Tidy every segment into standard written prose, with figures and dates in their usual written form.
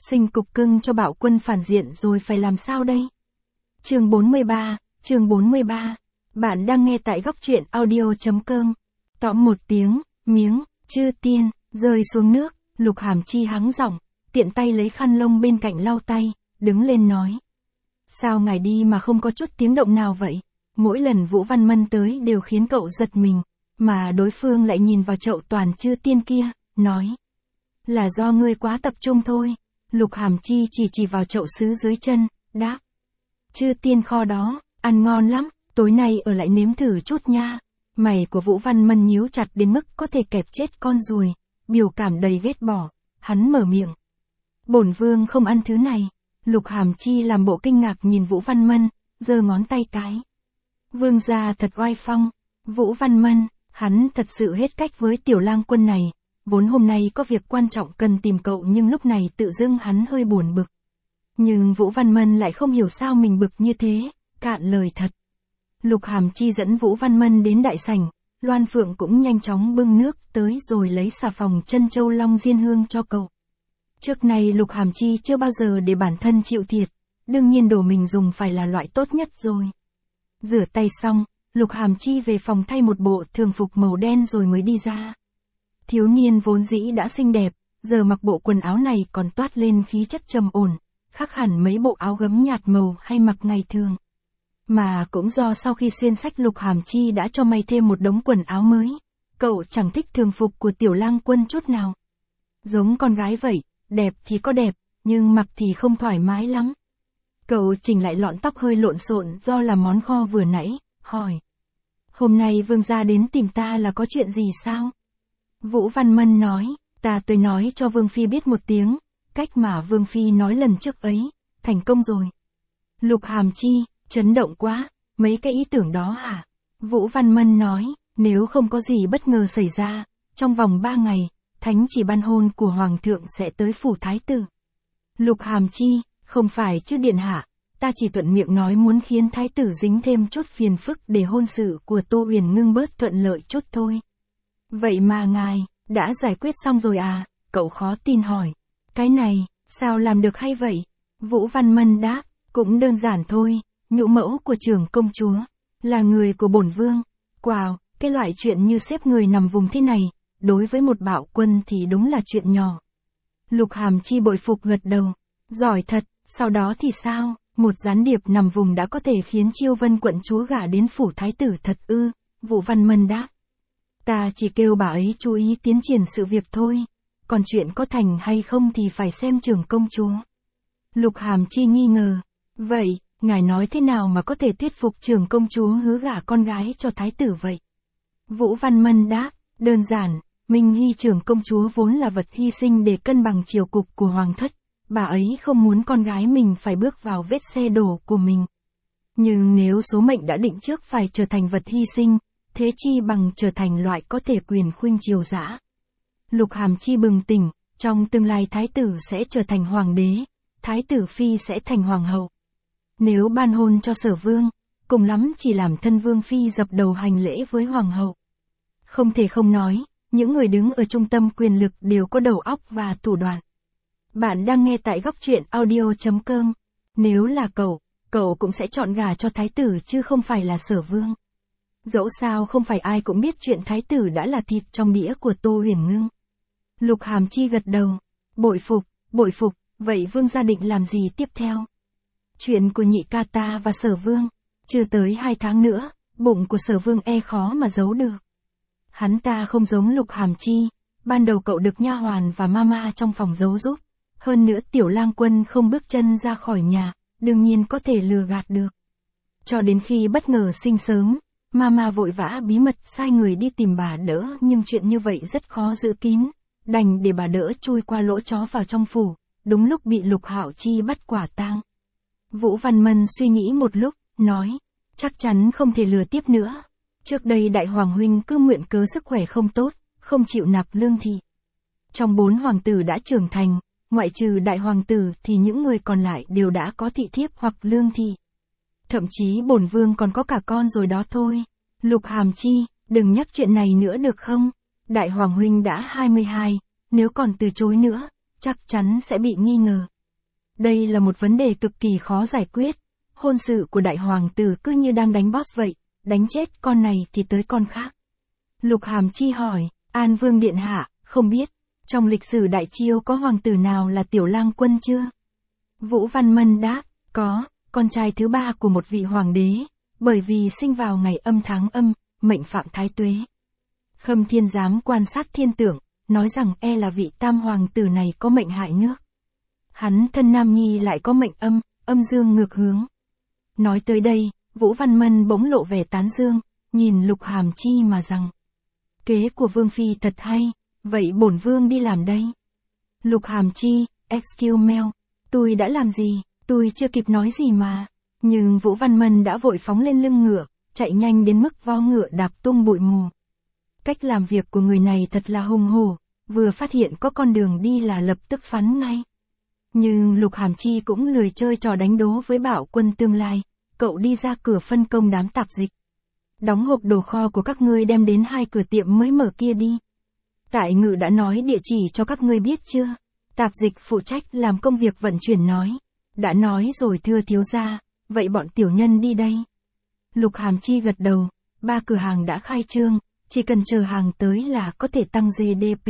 Sinh cục cưng cho Bạo Quân phản diện rồi phải làm sao đây? Chương 43. Bạn đang nghe tại góc truyện audio.com. Tõm một tiếng, miếng, chư tiên, rơi xuống nước, Lục Hàm Chi hắng giọng, tiện tay lấy khăn lông bên cạnh lau tay, đứng lên nói. Sao ngài đi mà không có chút tiếng động nào vậy? Mỗi lần Vũ Văn Mân tới đều khiến cậu giật mình, mà đối phương lại nhìn vào chậu toàn chư tiên kia, nói. Là do ngươi quá tập trung thôi. Lục Hàm Chi chỉ vào chậu sứ dưới chân, đáp. Chư tiên kho đó, ăn ngon lắm, tối nay ở lại nếm thử chút nha. Mày của Vũ Văn Mân nhíu chặt đến mức có thể kẹp chết con ruồi, biểu cảm đầy ghét bỏ, hắn mở miệng. Bổn vương không ăn thứ này. Lục Hàm Chi làm bộ kinh ngạc nhìn Vũ Văn Mân, giơ ngón tay cái. Vương gia thật oai phong. Vũ Văn Mân, hắn thật sự hết cách với tiểu lang quân này. Vốn hôm nay có việc quan trọng cần tìm cậu nhưng lúc này tự dưng hắn hơi buồn bực. Nhưng Vũ Văn Mân lại không hiểu sao mình bực như thế, cạn lời thật. Lục Hàm Chi dẫn Vũ Văn Mân đến đại sảnh, Loan Phượng cũng nhanh chóng bưng nước tới rồi lấy xà phòng Trân Châu Long Diên Hương cho cậu. Trước này Lục Hàm Chi chưa bao giờ để bản thân chịu thiệt, đương nhiên đồ mình dùng phải là loại tốt nhất rồi. Rửa tay xong, Lục Hàm Chi về phòng thay một bộ thường phục màu đen rồi mới đi ra. Thiếu niên vốn dĩ đã xinh đẹp, giờ mặc bộ quần áo này còn toát lên khí chất trầm ổn, khác hẳn mấy bộ áo gấm nhạt màu hay mặc ngày thường. Mà cũng do sau khi xuyên sách Lục Hàm Chi đã cho may thêm một đống quần áo mới, cậu chẳng thích thường phục của tiểu lang quân chút nào. Giống con gái vậy, đẹp thì có đẹp, nhưng mặc thì không thoải mái lắm. Cậu chỉnh lại lọn tóc hơi lộn xộn do là món kho vừa nãy, hỏi. Hôm nay vương gia đến tìm ta là có chuyện gì sao? Vũ Văn Mân nói, ta tới nói cho Vương Phi biết một tiếng, cách mà Vương Phi nói lần trước ấy, thành công rồi. Lục Hàm Chi, chấn động quá, mấy cái ý tưởng đó hả? Vũ Văn Mân nói, nếu không có gì bất ngờ xảy ra, trong vòng 3 ngày, thánh chỉ ban hôn của Hoàng thượng sẽ tới phủ Thái tử. Lục Hàm Chi, không phải chứ điện hạ, ta chỉ thuận miệng nói muốn khiến Thái tử dính thêm chút phiền phức để hôn sự của Tô Huyền Ngưng bớt thuận lợi chút thôi. Vậy mà ngài, đã giải quyết xong rồi à? Cậu khó tin hỏi. Cái này, sao làm được hay vậy? Vũ Văn Mân đáp, cũng đơn giản thôi, nhũ mẫu của trưởng công chúa, là người của bổn vương. Wow, cái loại chuyện như xếp người nằm vùng thế này, đối với một bạo quân thì đúng là chuyện nhỏ. Lục Hàm Chi bội phục gật đầu. Giỏi thật, sau đó thì sao? Một gián điệp nằm vùng đã có thể khiến Chiêu Vân quận chúa gả đến phủ Thái tử thật ư? Vũ Văn Mân đáp. Ta chỉ kêu bà ấy chú ý tiến triển sự việc thôi, còn chuyện có thành hay không thì phải xem trưởng công chúa. Lục Hàm Chi nghi ngờ, vậy, ngài nói thế nào mà có thể thuyết phục trưởng công chúa hứa gả con gái cho thái tử vậy? Vũ Văn Mân đáp, đơn giản, Minh Hy trưởng công chúa vốn là vật hy sinh để cân bằng triều cục của hoàng thất, bà ấy không muốn con gái mình phải bước vào vết xe đổ của mình. Nhưng nếu số mệnh đã định trước phải trở thành vật hy sinh, thế chi bằng trở thành loại có thể quyền khuynh triều dã. Lục Hàm Chi bừng tỉnh, trong tương lai thái tử sẽ trở thành hoàng đế, thái tử phi sẽ thành hoàng hậu. Nếu ban hôn cho Sở Vương, cùng lắm chỉ làm thân vương phi dập đầu hành lễ với hoàng hậu. Không thể không nói, những người đứng ở trung tâm quyền lực đều có đầu óc và thủ đoạn. Bạn đang nghe tại góc truyện audio.com. Nếu là cậu cũng sẽ chọn gả cho thái tử chứ không phải là Sở Vương. Dẫu sao không phải ai cũng biết chuyện thái tử đã là thịt trong đĩa của Tô Huyền Ngưng. Lục Hàm Chi gật đầu. Bội phục, vậy vương gia định làm gì tiếp theo? Chuyện của nhị ca ta và Sở Vương, chưa tới 2 tháng nữa, bụng của Sở Vương khó mà giấu được. Hắn ta không giống Lục Hàm Chi, ban đầu cậu được nha hoàn và mama trong phòng giấu giúp, hơn nữa tiểu lang quân không bước chân ra khỏi nhà, đương nhiên có thể lừa gạt được. Cho đến khi bất ngờ sinh sớm, mama vội vã bí mật sai người đi tìm bà đỡ nhưng chuyện như vậy rất khó giữ kín, đành để bà đỡ chui qua lỗ chó vào trong phủ, đúng lúc bị Lục Hạo Chi bắt quả tang. Vũ Văn Mân suy nghĩ một lúc, nói, chắc chắn không thể lừa tiếp nữa. Trước đây đại hoàng huynh cứ mượn cớ sức khỏe không tốt, không chịu nạp lương thị. Trong 4 hoàng tử đã trưởng thành, ngoại trừ đại hoàng tử thì những người còn lại đều đã có thị thiếp hoặc lương thị. Thậm chí bổn vương còn có cả con rồi đó thôi. Lục Hàm Chi, đừng nhắc chuyện này nữa được không? Đại hoàng huynh đã 22, nếu còn từ chối nữa, chắc chắn sẽ bị nghi ngờ. Đây là một vấn đề cực kỳ khó giải quyết. Hôn sự của đại hoàng tử cứ như đang đánh boss vậy, đánh chết con này thì tới con khác. Lục Hàm Chi hỏi, An Vương điện hạ, không biết, trong lịch sử Đại Chiêu có hoàng tử nào là tiểu lang quân chưa? Vũ Văn Mân đáp, có, con trai thứ 3 của một vị hoàng đế, bởi vì sinh vào ngày âm tháng âm, mệnh phạm thái tuế. Khâm Thiên Giám quan sát thiên tượng, nói rằng là vị tam hoàng tử này có mệnh hại nước. Hắn thân nam nhi lại có mệnh âm, âm dương ngược hướng. Nói tới đây, Vũ Văn Mân bỗng lộ vẻ tán dương, nhìn Lục Hàm Chi mà rằng, kế của Vương Phi thật hay, vậy bổn Vương đi làm đây. Lục Hàm Chi, excuse me, tôi đã làm gì, tôi chưa kịp nói gì mà. Nhưng Vũ Văn Mân đã vội phóng lên lưng ngựa, chạy nhanh đến mức vo ngựa đạp tung bụi mù. Cách làm việc của người này thật là hùng hổ, vừa phát hiện có con đường đi là lập tức phắn ngay. Nhưng Lục Hàm Chi cũng lười chơi trò đánh đố với Bảo Quân tương lai, cậu đi ra cửa phân công đám tạp dịch. Đóng hộp đồ kho của các ngươi đem đến 2 cửa tiệm mới mở kia đi. Tại Ngự đã nói địa chỉ cho các ngươi biết chưa? Tạp dịch phụ trách làm công việc vận chuyển nói. Đã nói rồi thưa thiếu gia, vậy bọn tiểu nhân đi đây. Lục Hàm Chi gật đầu, 3 cửa hàng đã khai trương, chỉ cần chờ hàng tới là có thể tăng GDP.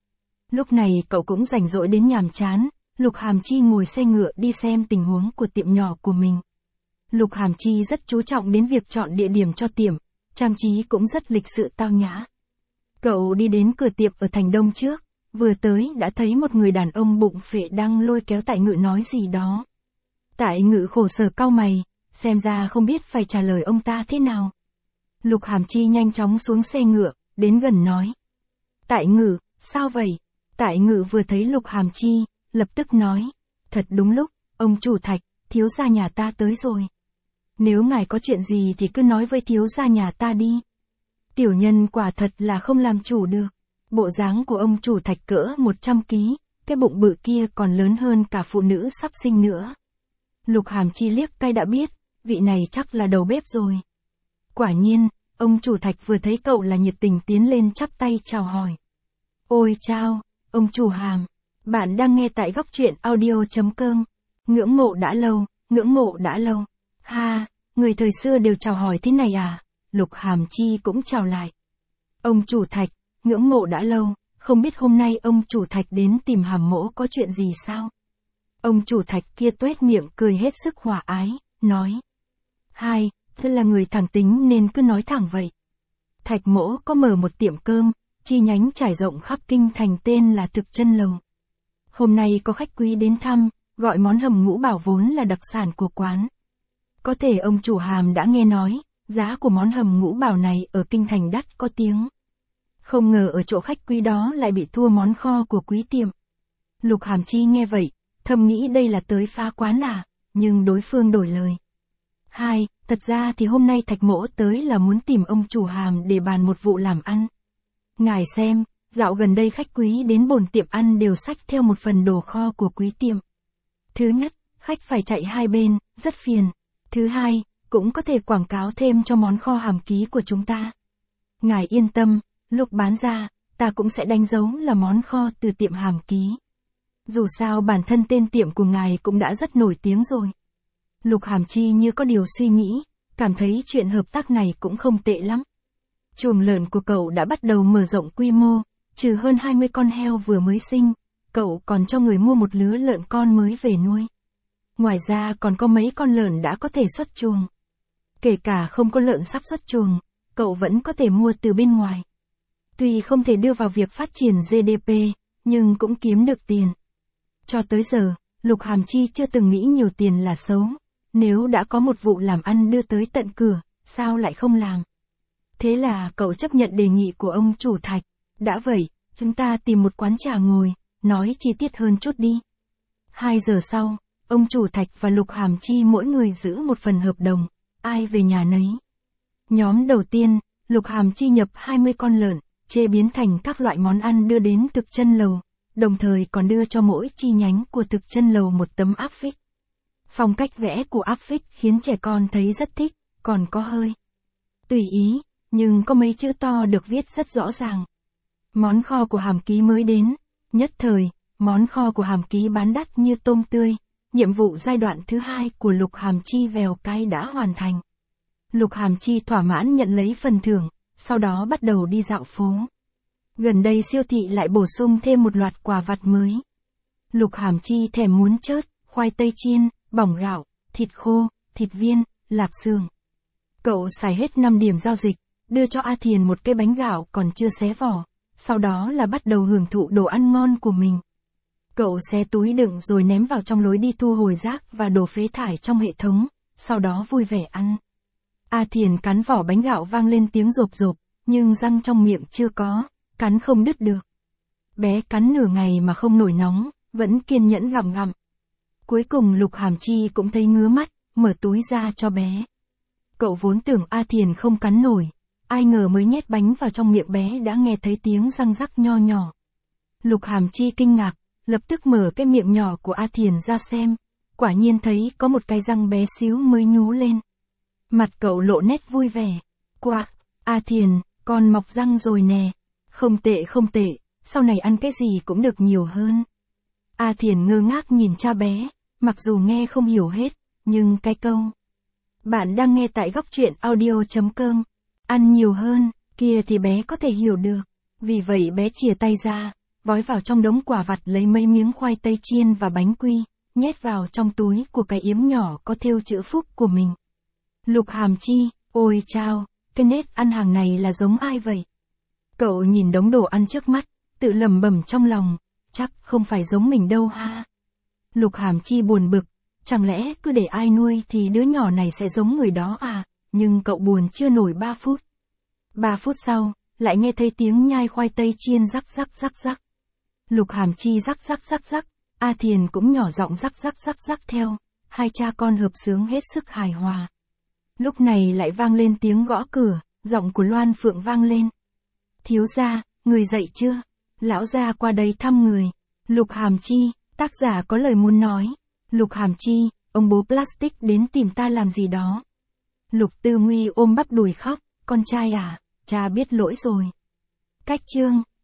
Lúc này cậu cũng rảnh rỗi đến nhàm chán, Lục Hàm Chi ngồi xe ngựa đi xem tình huống của tiệm nhỏ của mình. Lục Hàm Chi rất chú trọng đến việc chọn địa điểm cho tiệm, trang trí cũng rất lịch sự tao nhã. Cậu đi đến cửa tiệm ở thành Đông trước, vừa tới đã thấy một người đàn ông bụng phệ đang lôi kéo Tại Ngự nói gì đó. Tại Ngự khổ sở cau mày, xem ra không biết phải trả lời ông ta thế nào. Lục Hàm Chi nhanh chóng xuống xe ngựa, đến gần nói. Tại Ngự, sao vậy? Tại Ngự vừa thấy Lục Hàm Chi, lập tức nói. Thật đúng lúc, ông chủ Thạch, thiếu gia nhà ta tới rồi. Nếu ngài có chuyện gì thì cứ nói với thiếu gia nhà ta đi. Tiểu nhân quả thật là không làm chủ được. Bộ dáng của ông chủ Thạch cỡ 100 kg, cái bụng bự kia còn lớn hơn cả phụ nữ sắp sinh nữa. Lục Hàm Chi liếc cay đã biết, vị này chắc là đầu bếp rồi. Quả nhiên, ông chủ Thạch vừa thấy cậu là nhiệt tình tiến lên chắp tay chào hỏi. Ôi chao, ông chủ Hàm, bạn đang nghe tại góc truyện audio.com. Ngưỡng mộ đã lâu, ngưỡng mộ đã lâu. Ha, người thời xưa đều chào hỏi thế này à? Lục Hàm Chi cũng chào lại. Ông chủ Thạch, ngưỡng mộ đã lâu, không biết hôm nay ông chủ Thạch đến tìm Hàm mỗ có chuyện gì sao? Ông chủ Thạch kia tuét miệng cười hết sức hòa ái, nói. Hai, thật là người thẳng tính nên cứ nói thẳng vậy. Thạch mỗ có mở một tiệm cơm, chi nhánh trải rộng khắp kinh thành tên là Thực Chân Lầu. Hôm nay có khách quý đến thăm, gọi món hầm ngũ bảo vốn là đặc sản của quán. Có thể ông chủ Hàm đã nghe nói, giá của món hầm ngũ bảo này ở kinh thành đắt có tiếng. Không ngờ ở chỗ khách quý đó lại bị thua món kho của quý tiệm. Lục Hàm Chi nghe vậy, thầm nghĩ đây là tới phá quán à, nhưng đối phương đổi lời. Hai, thật ra thì hôm nay Thạch mỗ tới là muốn tìm ông chủ Hàm để bàn một vụ làm ăn. Ngài xem, dạo gần đây khách quý đến bổn tiệm ăn đều xách theo một phần đồ kho của quý tiệm. Thứ nhất, khách phải chạy hai bên, rất phiền. Thứ hai, cũng có thể quảng cáo thêm cho món kho Hàm ký của chúng ta. Ngài yên tâm, lúc bán ra, ta cũng sẽ đánh dấu là món kho từ tiệm Hàm ký. Dù sao bản thân tên tiệm của ngài cũng đã rất nổi tiếng rồi. Lục Hàm Chi như có điều suy nghĩ, cảm thấy chuyện hợp tác này cũng không tệ lắm. Chuồng lợn của cậu đã bắt đầu mở rộng quy mô, trừ hơn 20 con heo vừa mới sinh, cậu còn cho người mua một lứa lợn con mới về nuôi. Ngoài ra còn có mấy con lợn đã có thể xuất chuồng. Kể cả không có lợn sắp xuất chuồng, cậu vẫn có thể mua từ bên ngoài. Tuy không thể đưa vào việc phát triển GDP, nhưng cũng kiếm được tiền. Cho tới giờ, Lục Hàm Chi chưa từng nghĩ nhiều tiền là xấu. Nếu đã có một vụ làm ăn đưa tới tận cửa, sao lại không làm? Thế là cậu chấp nhận đề nghị của ông chủ Thạch. Đã vậy, chúng ta tìm một quán trà ngồi, nói chi tiết hơn chút đi. 2 giờ sau, ông chủ Thạch và Lục Hàm Chi mỗi người giữ một phần hợp đồng, ai về nhà nấy. Nhóm đầu tiên, Lục Hàm Chi nhập 20 con lợn, chế biến thành các loại món ăn đưa đến Thực Chân Lầu, đồng thời còn đưa cho mỗi chi nhánh của Thực Chân Lầu một tấm áp phích. Phong cách vẽ của áp phích khiến trẻ con thấy rất thích, còn có hơi tùy ý, nhưng có mấy chữ to được viết rất rõ ràng. Món kho của Hàm ký mới đến, nhất thời, món kho của Hàm Ký bán đắt như tôm tươi, nhiệm vụ giai đoạn thứ 2 của Lục Hàm Chi vèo cái đã hoàn thành. Lục Hàm Chi thỏa mãn nhận lấy phần thưởng, sau đó bắt đầu đi dạo phố. Gần đây siêu thị lại bổ sung thêm một loạt quà vặt mới. Lục Hàm Chi thèm muốn chớt, khoai tây chiên, bỏng gạo, thịt khô, thịt viên, lạp xương. Cậu xài hết 5 điểm giao dịch, đưa cho A Thiền một cái bánh gạo còn chưa xé vỏ, sau đó là bắt đầu hưởng thụ đồ ăn ngon của mình. Cậu xé túi đựng rồi ném vào trong lối đi thu hồi rác và đồ phế thải trong hệ thống, sau đó vui vẻ ăn. A Thiền cắn vỏ bánh gạo vang lên tiếng rộp rộp, nhưng răng trong miệng chưa có, cắn không đứt được. Bé cắn nửa ngày mà không nổi nóng, vẫn kiên nhẫn gặm gặm. Cuối cùng Lục Hàm Chi cũng thấy ngứa mắt, mở túi ra cho bé. Cậu vốn tưởng A Thiền không cắn nổi, ai ngờ mới nhét bánh vào trong miệng bé đã nghe thấy tiếng răng rắc nho nhỏ. Lục Hàm Chi kinh ngạc, lập tức mở cái miệng nhỏ của A Thiền ra xem, quả nhiên thấy có một cái răng bé xíu mới nhú lên. Mặt cậu lộ nét vui vẻ. Quạc, A Thiền, con mọc răng rồi nè. Không tệ không tệ, sau này ăn cái gì cũng được nhiều hơn. A Thiền ngơ ngác nhìn cha bé, mặc dù nghe không hiểu hết, nhưng cái câu bạn đang nghe tại góc truyện audio.com, ăn nhiều hơn, kia thì bé có thể hiểu được. Vì vậy bé chìa tay ra, vói vào trong đống quà vặt lấy mấy miếng khoai tây chiên và bánh quy, nhét vào trong túi của cái yếm nhỏ có thêu chữ phúc của mình. Lục Hàm Chi, ôi chao, cái nết ăn hàng này là giống ai vậy? Cậu nhìn đống đồ ăn trước mắt, tự lẩm bẩm trong lòng, chắc không phải giống mình đâu ha. Lục Hàm Chi buồn bực, chẳng lẽ cứ để ai nuôi thì đứa nhỏ này sẽ giống người đó à, nhưng cậu buồn chưa nổi 3 phút. 3 phút sau, lại nghe thấy tiếng nhai khoai tây chiên rắc rắc rắc rắc. Lục Hàm Chi rắc rắc rắc rắc, A Thiền cũng nhỏ giọng rắc rắc rắc rắc theo, hai cha con hợp xướng hết sức hài hòa. Lúc này lại vang lên tiếng gõ cửa, giọng của Loan Phượng vang lên. Thiếu gia, người dậy chưa? Lão gia qua đây thăm người. Lục Hàm Chi, tác giả có lời muốn nói. Lục Hàm Chi, ông bố plastic đến tìm ta làm gì đó. Lục Tư Nguy ôm bắp đùi khóc, con trai à, cha biết lỗi rồi. Cách chương